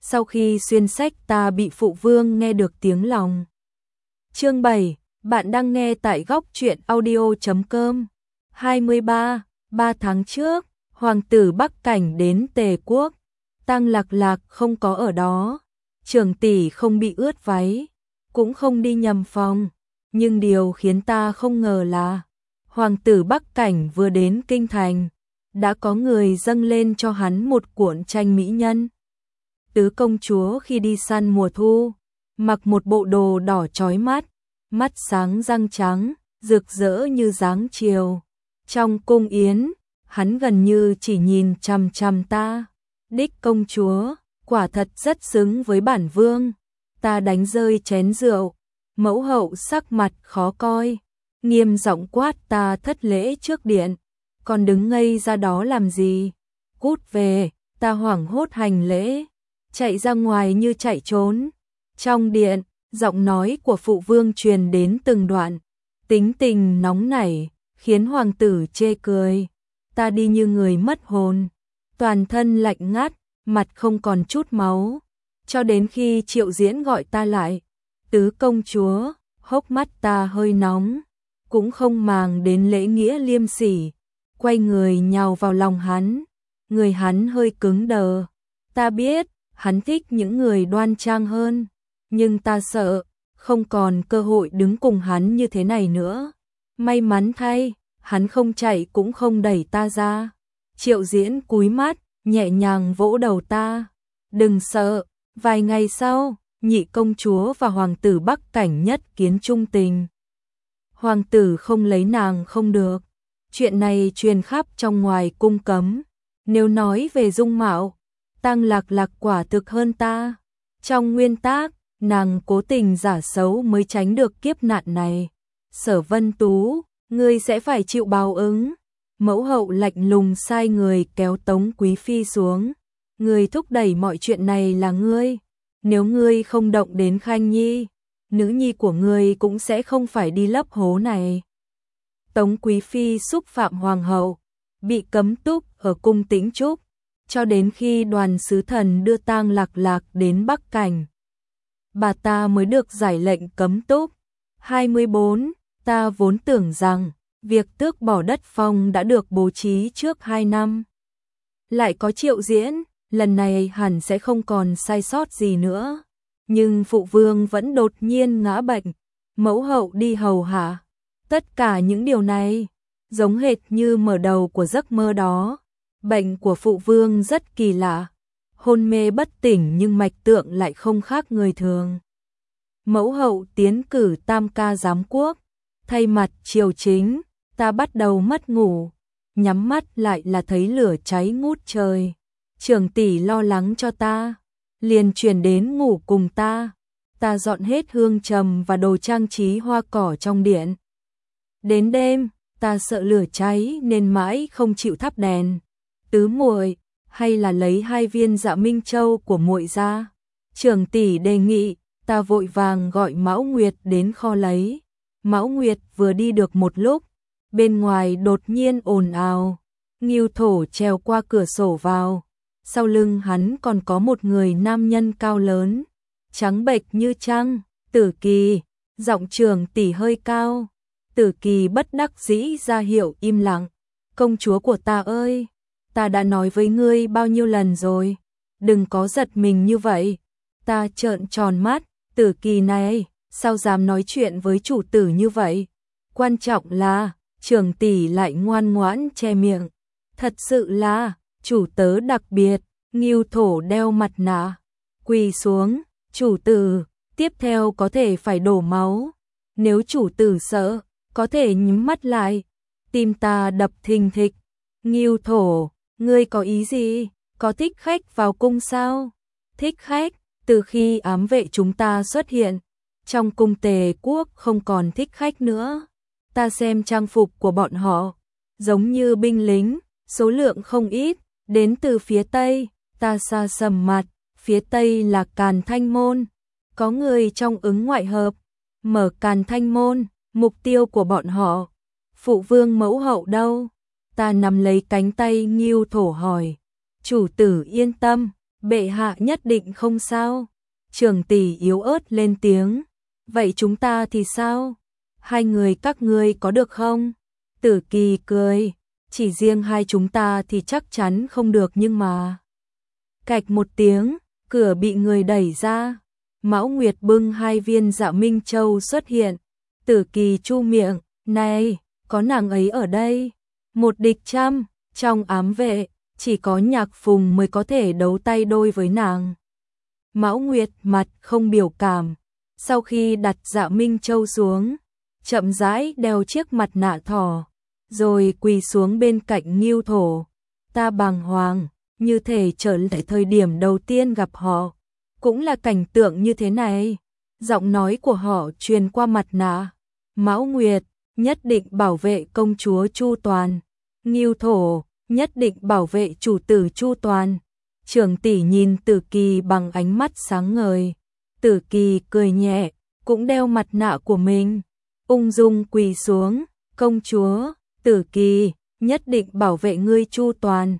sau khi xuyên sách ta bị phụ vương nghe được tiếng lòng. Chương 7, bạn đang nghe tại góc truyện audio.com. 3 tháng trước, hoàng tử Bắc Cảnh đến Tề quốc, Tăng Lạc Lạc không có ở đó, Trường tỷ không bị ướt váy, cũng không đi nhầm phòng, nhưng điều khiến ta không ngờ là hoàng tử Bắc Cảnh vừa đến kinh thành, đã có người dâng lên cho hắn một cuộn tranh mỹ nhân. Tứ công chúa khi đi săn mùa thu, mặc một bộ đồ đỏ chói mắt, mắt sáng răng trắng, rực rỡ như dáng chiều. Trong cung yến, hắn gần như chỉ nhìn chằm chằm ta. Đích công chúa, quả thật rất xứng với bản vương. Ta đánh rơi chén rượu, mẫu hậu sắc mặt khó coi, nghiêm giọng quát ta thất lễ trước điện, còn đứng ngây ra đó làm gì? Cút về, ta hoảng hốt hành lễ, chạy ra ngoài như chạy trốn. Trong điện, giọng nói của phụ vương truyền đến từng đoạn, tính tình nóng nảy, khiến hoàng tử chê cười. Ta đi như người mất hồn, toàn thân lạnh ngắt, mặt không còn chút máu, cho đến khi Triệu Diễn gọi ta lại. Tứ công chúa, hốc mắt ta hơi nóng, cũng không màng đến lễ nghĩa liêm sỉ, quay người nhào vào lòng hắn. Người hắn hơi cứng đờ, ta biết hắn thích những người đoan trang hơn, nhưng ta sợ không còn cơ hội đứng cùng hắn như thế này nữa. May mắn thay, hắn không chạy cũng không đẩy ta ra. Triệu Diễn cúi mắt, nhẹ nhàng vỗ đầu ta. Đừng sợ, vài ngày sau, nhị công chúa và hoàng tử Bắc Cảnh nhất kiến trung tình. Hoàng tử không lấy nàng không được. Chuyện này truyền khắp trong ngoài cung cấm. Nếu nói về dung mạo, Tăng Lạc Lạc quả thực hơn ta. Trong nguyên tác, nàng cố tình giả xấu mới tránh được kiếp nạn này. Sở Vân Tú, ngươi sẽ phải chịu báo ứng. Mẫu hậu lạnh lùng sai người kéo Tống Quý Phi xuống. Người thúc đẩy mọi chuyện này là ngươi. Nếu ngươi không động đến Khanh Nhi, nữ nhi của ngươi cũng sẽ không phải đi lấp hố này. Tống Quý Phi xúc phạm hoàng hậu, bị cấm túc ở cung Tĩnh Trúc, cho đến khi đoàn sứ thần đưa Tang Lạc Lạc đến Bắc Cảnh, bà ta mới được giải lệnh cấm túc. 24. Ta vốn tưởng rằng việc tước bỏ đất phong đã được bố trí trước 2 năm. Lại có Triệu Diễn, lần này hẳn sẽ không còn sai sót gì nữa. Nhưng phụ vương vẫn đột nhiên ngã bệnh, mẫu hậu đi hầu hạ. Tất cả những điều này giống hệt như mở đầu của giấc mơ đó. Bệnh của phụ vương rất kỳ lạ, hôn mê bất tỉnh nhưng mạch tượng lại không khác người thường. Mẫu hậu tiến cử tam ca giám quốc, thay mặt triều chính, ta bắt đầu mất ngủ, nhắm mắt lại là thấy lửa cháy ngút trời. Trưởng tỷ lo lắng cho ta, liền chuyển đến ngủ cùng ta. Ta dọn hết hương trầm và đồ trang trí hoa cỏ trong điện. Đến đêm, ta sợ lửa cháy nên mãi không chịu thắp đèn. Tứ muội, hay là lấy 2 viên Dạ Minh Châu của muội ra. Trưởng tỷ đề nghị, ta vội vàng gọi Mão Nguyệt đến kho lấy. Mão Nguyệt vừa đi được một lúc, bên ngoài đột nhiên ồn ào. Ngưu Thổ trèo qua cửa sổ vào. Sau lưng hắn còn có một người nam nhân cao lớn, trắng bệch như trăng. Tử Kỳ, giọng trưởng tỷ hơi cao. Tử Kỳ bất đắc dĩ ra hiệu im lặng. Công chúa của ta ơi, ta đã nói với ngươi bao nhiêu lần rồi, đừng có giật mình như vậy. Ta trợn tròn mắt, Tử Kỳ này, sao dám nói chuyện với chủ tử như vậy? Quan trọng là, trưởng tỷ lại ngoan ngoãn che miệng. Thật sự là, chủ tớ đặc biệt. Ngưu Thổ đeo mặt nạ, quỳ xuống. Chủ tử, tiếp theo có thể phải đổ máu. Nếu chủ tử sợ, có thể nhắm mắt lại. Tim ta đập thình thịch. Ngưu Thổ, ngươi có ý gì? Có thích khách vào cung sao? Thích khách? Từ khi ám vệ chúng ta xuất hiện, trong cung Tề quốc không còn thích khách nữa. Ta xem trang phục của bọn họ, giống như binh lính, số lượng không ít, đến từ phía Tây. Ta xa sầm mặt, phía Tây là Càn Thanh Môn. Có người trong ứng ngoại hợp, mở Càn Thanh Môn, mục tiêu của bọn họ. Phụ vương mẫu hậu đâu? Ta nắm lấy cánh tay Ngưu Thổ hỏi. Chủ tử yên tâm, Bệ hạ nhất định không sao. Trường tỷ yếu ớt lên tiếng. Vậy chúng ta thì sao? Hai người các ngươi có được không? Tử Kỳ cười. Chỉ riêng hai chúng ta thì chắc chắn không được nhưng mà. Cạch một tiếng, cửa bị người đẩy ra. Mão Nguyệt bưng hai viên Dạ Minh Châu xuất hiện. Tử Kỳ chu miệng, này, có nàng ấy ở đây. Một địch trăm, trong ám vệ, chỉ có Nhạc Phùng mới có thể đấu tay đôi với nàng. Mão Nguyệt mặt không biểu cảm. Sau khi đặt Dạ Minh Châu xuống, chậm rãi đeo chiếc mặt nạ thỏ, rồi quỳ xuống bên cạnh Ngưu Thổ. Ta bàng hoàng, như thể trở lại thời điểm đầu tiên gặp họ. Cũng là cảnh tượng như thế này. Giọng nói của họ truyền qua mặt nạ. Mão Nguyệt, nhất định bảo vệ công chúa chu toàn. Ngưu Thổ, nhất định bảo vệ chủ tử chu toàn. Trưởng tỷ nhìn Tử Kỳ bằng ánh mắt sáng ngời. Tử Kỳ cười nhẹ, cũng đeo mặt nạ của mình. Ung dung quỳ xuống. Công chúa, Tử Kỳ, nhất định bảo vệ ngươi chu toàn.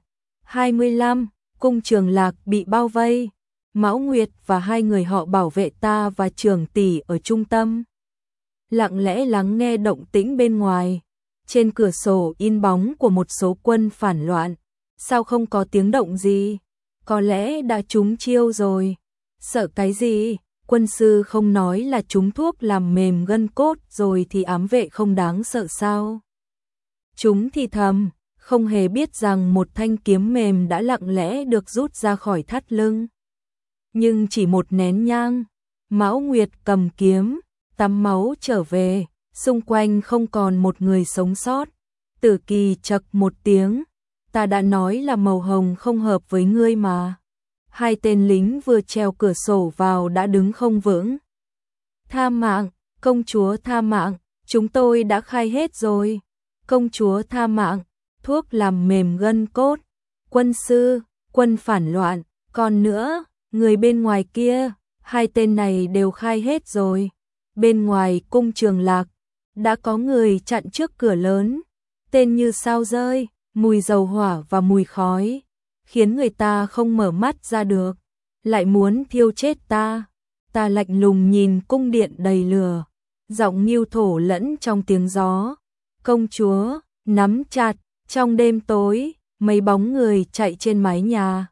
25. Cung Trường Lạc bị bao vây. Mão Nguyệt và hai người họ bảo vệ ta và trưởng tỷ ở trung tâm. Lặng lẽ lắng nghe động tĩnh bên ngoài. Trên cửa sổ in bóng của một số quân phản loạn. Sao không có tiếng động gì? Có lẽ đã trúng chiêu rồi. Sợ cái gì? Quân sư không nói là trúng thuốc làm mềm gân cốt rồi thì ám vệ không đáng sợ sao? Chúng thì thầm, không hề biết rằng một thanh kiếm mềm đã lặng lẽ được rút ra khỏi thắt lưng. Nhưng chỉ một nén nhang, Mão Nguyệt cầm kiếm, tắm máu trở về, xung quanh không còn một người sống sót. Tử Kỳ chậc một tiếng, ta đã nói là màu hồng không hợp với ngươi mà. Hai tên lính vừa treo cửa sổ vào đã đứng không vững. Tha mạng, công chúa tha mạng, chúng tôi đã khai hết rồi. Công chúa tha mạng, thuốc làm mềm gân cốt. Quân sư, quân phản loạn, còn nữa, người bên ngoài kia, hai tên này đều khai hết rồi. Bên ngoài cung Trường Lạc, đã có người chặn trước cửa lớn. Tên như sao rơi, mùi dầu hỏa và mùi khói, khiến người ta không mở mắt ra được. Lại muốn thiêu chết ta. Ta lạnh lùng nhìn cung điện đầy lửa. Giọng Ngưu Thổ lẫn trong tiếng gió. Công chúa, nắm chặt, trong đêm tối, mấy bóng người chạy trên mái nhà.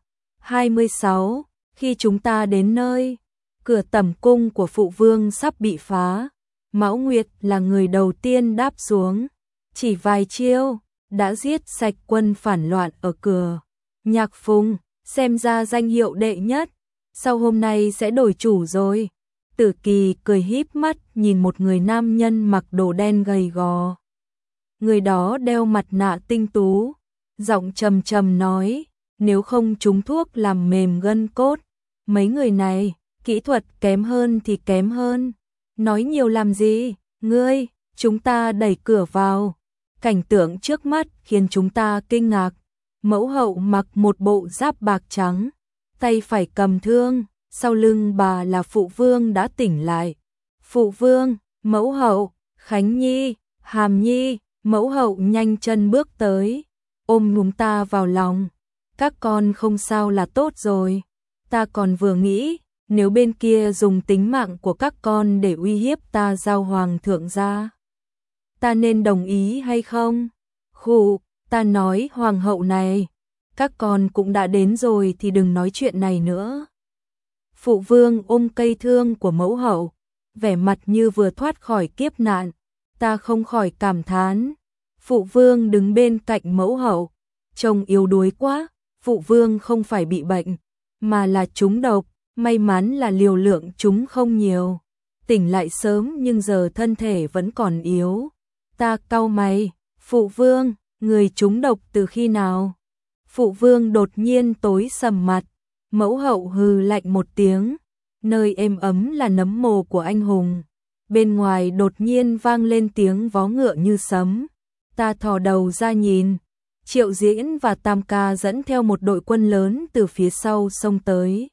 26. Khi chúng ta đến nơi, cửa tẩm cung của phụ vương sắp bị phá. Mão Nguyệt là người đầu tiên đáp xuống. Chỉ vài chiêu, đã giết sạch quân phản loạn ở cửa. Nhạc Phùng, xem ra danh hiệu đệ nhất, sau hôm nay sẽ đổi chủ rồi. Tử Kỳ cười híp mắt nhìn một người nam nhân mặc đồ đen gầy gò. Người đó đeo mặt nạ tinh tú, giọng trầm trầm nói, nếu không trúng thuốc làm mềm gân cốt, mấy người này, kỹ thuật kém hơn thì kém hơn. Nói nhiều làm gì, ngươi, chúng ta đẩy cửa vào. Cảnh tượng trước mắt khiến chúng ta kinh ngạc. Mẫu hậu mặc một bộ giáp bạc trắng, tay phải cầm thương, sau lưng bà là phụ vương đã tỉnh lại. Phụ vương, mẫu hậu, Khánh Nhi, Hàm Nhi, mẫu hậu nhanh chân bước tới, ôm chúng ta vào lòng. Các con không sao là tốt rồi. Ta còn vừa nghĩ, nếu bên kia dùng tính mạng của các con để uy hiếp ta giao hoàng thượng ra, ta nên đồng ý hay không? Khụ, ta nói hoàng hậu này, các con cũng đã đến rồi thì đừng nói chuyện này nữa. Phụ vương ôm cây thương của mẫu hậu, vẻ mặt như vừa thoát khỏi kiếp nạn. Ta không khỏi cảm thán. Phụ vương đứng bên cạnh mẫu hậu, trông yếu đuối quá. Phụ vương không phải bị bệnh, mà là trúng độc. May mắn là liều lượng chúng không nhiều. Tỉnh lại sớm nhưng giờ thân thể vẫn còn yếu. Ta cau mày. Phụ vương, người trúng độc từ khi nào? Phụ vương đột nhiên tối sầm mặt. Mẫu hậu hừ lạnh một tiếng. Nơi êm ấm là nấm mồ của anh hùng. Bên ngoài đột nhiên vang lên tiếng vó ngựa như sấm. Ta thò đầu ra nhìn. Triệu Diễn và Tam Ca dẫn theo một đội quân lớn từ phía sau xông tới.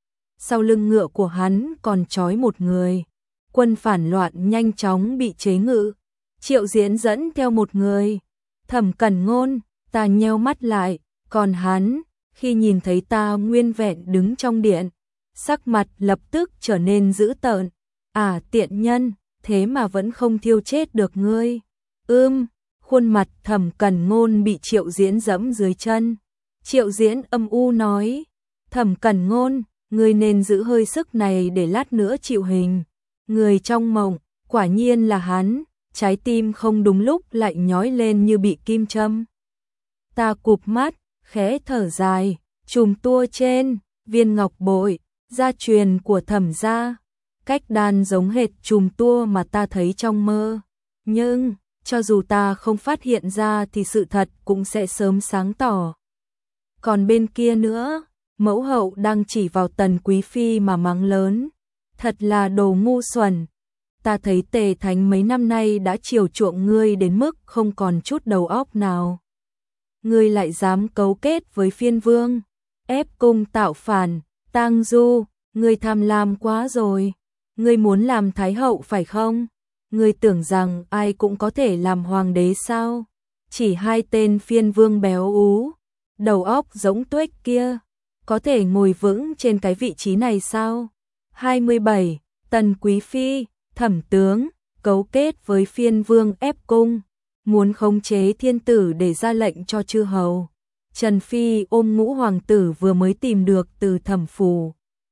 Sau lưng ngựa của hắn còn trói một người. Quân phản loạn nhanh chóng bị chế ngự. Triệu Diễn dẫn theo một người. Thẩm Cẩn Ngôn, ta nheo mắt lại, còn hắn, Khi nhìn thấy ta nguyên vẹn đứng trong điện, sắc mặt lập tức trở nên dữ tợn. À tiện nhân, thế mà vẫn không thiêu chết được ngươi. Khuôn mặt Thẩm Cẩn Ngôn bị Triệu Diễn giẫm dưới chân. Triệu Diễn âm u nói, Thẩm Cẩn Ngôn, ngươi nên giữ hơi sức này để lát nữa chịu hình. Người trong mộng, quả nhiên là hắn, trái tim không đúng lúc lại nhói lên như bị kim châm. Ta cụp mắt, khẽ thở dài, chùm tua trên, viên ngọc bội, gia truyền của Thẩm gia, cách đan giống hệt chùm tua mà ta thấy trong mơ. Nhưng, cho dù ta không phát hiện ra thì sự thật cũng sẽ sớm sáng tỏ. Còn bên kia nữa, mẫu hậu đang chỉ vào Tần Quý Phi mà mắng lớn. Thật là đồ ngu xuẩn. Ta thấy Tề Thánh mấy năm nay đã chiều chuộng ngươi đến mức không còn chút đầu óc nào. Ngươi lại dám cấu kết với phiên vương, ép cung tạo phản, Tang Du, ngươi tham lam quá rồi. Ngươi muốn làm thái hậu phải không? Ngươi tưởng rằng ai cũng có thể làm hoàng đế sao? Chỉ hai tên phiên vương béo ú, đầu óc giống tuếch kia, có thể ngồi vững trên cái vị trí này sao? 27. Tần Quý Phi, Thẩm tướng, cấu kết với phiên vương ép cung, muốn khống chế thiên tử để ra lệnh cho chư hầu. Trần Phi ôm Ngũ hoàng tử vừa mới tìm được từ Thẩm phủ,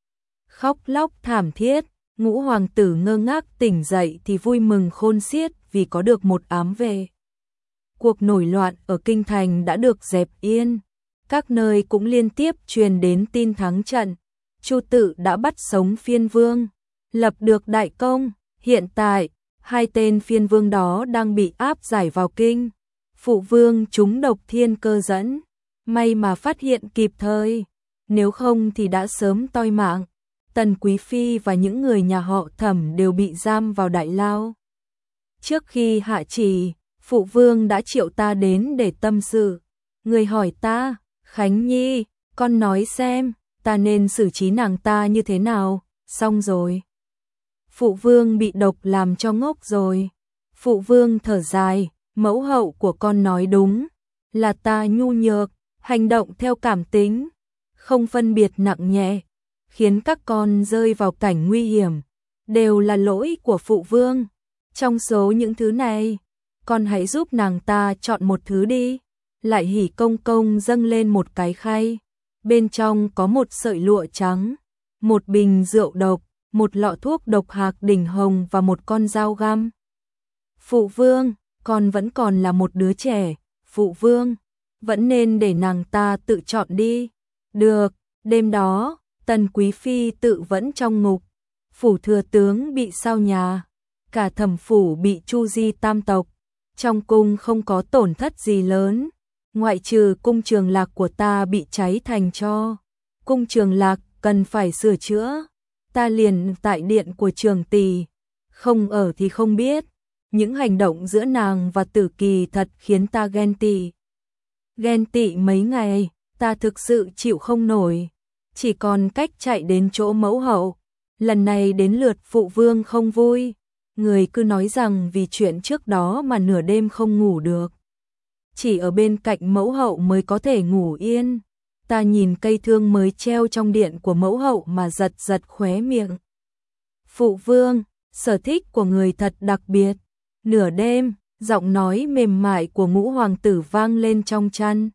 khóc lóc thảm thiết. Ngũ hoàng tử ngơ ngác tỉnh dậy thì vui mừng khôn xiết vì có được một ám về. Cuộc nổi loạn ở kinh thành đã được dẹp yên, các nơi cũng liên tiếp truyền đến tin thắng trận. Chu Tự đã bắt sống phiên vương, lập được đại công. Hiện tại, hai tên phiên vương đó đang bị áp giải vào kinh. Phụ vương trúng độc thiên cơ dẫn, may mà phát hiện kịp thời, nếu không thì đã sớm toi mạng. Tần Quý Phi và những người nhà họ Thẩm đều bị giam vào đại lao. Trước khi hạ chỉ, phụ vương đã triệu ta đến để tâm sự. Người hỏi ta, Khánh Nhi, con nói xem, ta nên xử trí nàng ta như thế nào? Xong rồi. Phụ vương bị độc làm cho ngốc rồi. Phụ vương thở dài, mẫu hậu của con nói đúng, là ta nhu nhược, hành động theo cảm tính, không phân biệt nặng nhẹ, khiến các con rơi vào cảnh nguy hiểm, đều là lỗi của phụ vương. Trong số những thứ này, con hãy giúp nàng ta chọn một thứ đi. Lại Hỉ công công dâng lên một cái khay, bên trong có một sợi lụa trắng, một bình rượu độc, một lọ thuốc độc hạc đỉnh hồng và một con dao găm. Phụ vương, con vẫn còn là một đứa trẻ, phụ vương, vẫn nên để nàng ta tự chọn đi. Được, đêm đó, Tần Quý Phi tự vẫn trong ngục, phủ thừa tướng bị sao nhà, cả Thẩm phủ bị chu di tam tộc, trong cung không có tổn thất gì lớn, ngoại trừ cung Trường Lạc của ta bị cháy thành tro. Cung Trường Lạc cần phải sửa chữa, ta liền tại điện của Trường tỷ, không ở thì không biết. Những hành động giữa nàng và Tử Kỳ thật khiến ta ghen tị. Ghen tị mấy ngày, ta thực sự chịu không nổi, chỉ còn cách chạy đến chỗ mẫu hậu. Lần này đến lượt phụ vương không vui, người cứ nói rằng vì chuyện trước đó mà nửa đêm không ngủ được. Chỉ ở bên cạnh mẫu hậu mới có thể ngủ yên. Ta nhìn cây thương mới treo trong điện của mẫu hậu mà giật giật khóe miệng. Phụ vương, sở thích của người thật đặc biệt. Nửa đêm, giọng nói mềm mại của Ngũ hoàng tử vang lên trong chăn.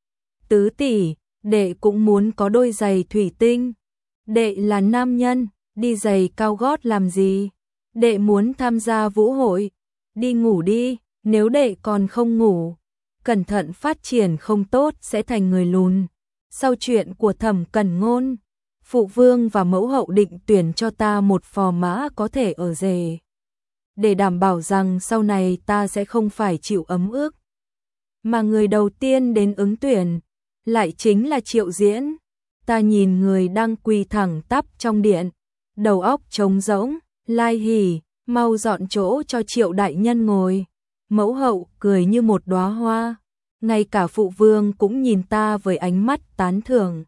Tứ tỷ, đệ cũng muốn có đôi giày thủy tinh. Đệ là nam nhân, đi giày cao gót làm gì? Đệ muốn tham gia vũ hội. Đi ngủ đi, nếu đệ còn không ngủ, cẩn thận phát triển không tốt sẽ thành người lùn. Sau chuyện của Thẩm Cẩn Ngôn, phụ vương và mẫu hậu định tuyển cho ta một phò mã có thể ở rể, để đảm bảo rằng sau này ta sẽ không phải chịu ấm ức. Mà người đầu tiên đến ứng tuyển lại chính là Triệu Diễn. Ta nhìn người đang quỳ thẳng tắp trong điện, đầu óc trống rỗng. Lai Hỉ, mau dọn chỗ cho Triệu đại nhân ngồi. Mẫu hậu cười như một đóa hoa, ngay cả phụ vương cũng nhìn ta với ánh mắt tán thưởng.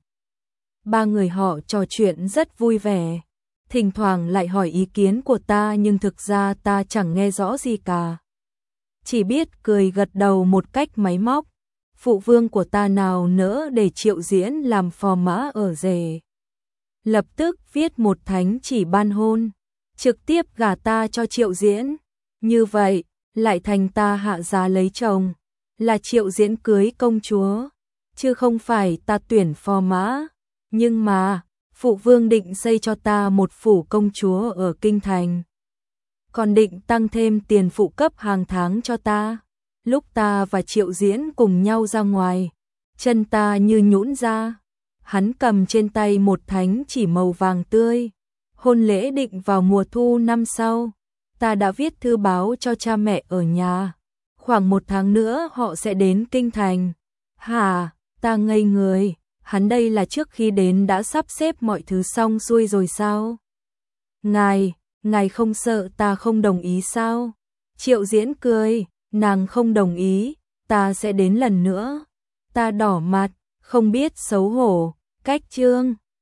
Ba người họ trò chuyện rất vui vẻ, thỉnh thoảng lại hỏi ý kiến của ta nhưng thực ra ta chẳng nghe rõ gì cả, chỉ biết cười gật đầu một cách máy móc. phụ vương của ta nào nỡ để Triệu Diễn làm phò mã ở rể. Lập tức viết một thánh chỉ ban hôn, trực tiếp gả ta cho Triệu Diễn. Như vậy, lại thành ta hạ giá lấy chồng, là Triệu Diễn cưới công chúa, chứ không phải ta tuyển phò mã. Nhưng mà, phụ vương định xây cho ta một phủ công chúa ở kinh thành, còn định tăng thêm tiền phụ cấp hàng tháng cho ta. Lúc ta và Triệu Diễn cùng nhau ra ngoài, chân ta như nhũn ra. Hắn cầm trên tay một thánh chỉ màu vàng tươi. Hôn lễ định vào mùa thu năm sau. Ta đã viết thư báo cho cha mẹ ở nhà. Khoảng 1 tháng nữa họ sẽ đến kinh thành. Hả, ta ngây người. Hắn đây là trước khi đến đã sắp xếp mọi thứ xong xuôi rồi sao? Ngài không sợ ta không đồng ý sao? Triệu Diễn cười, nàng không đồng ý, ta sẽ đến lần nữa. Ta đỏ mặt, không biết xấu hổ, cách chương.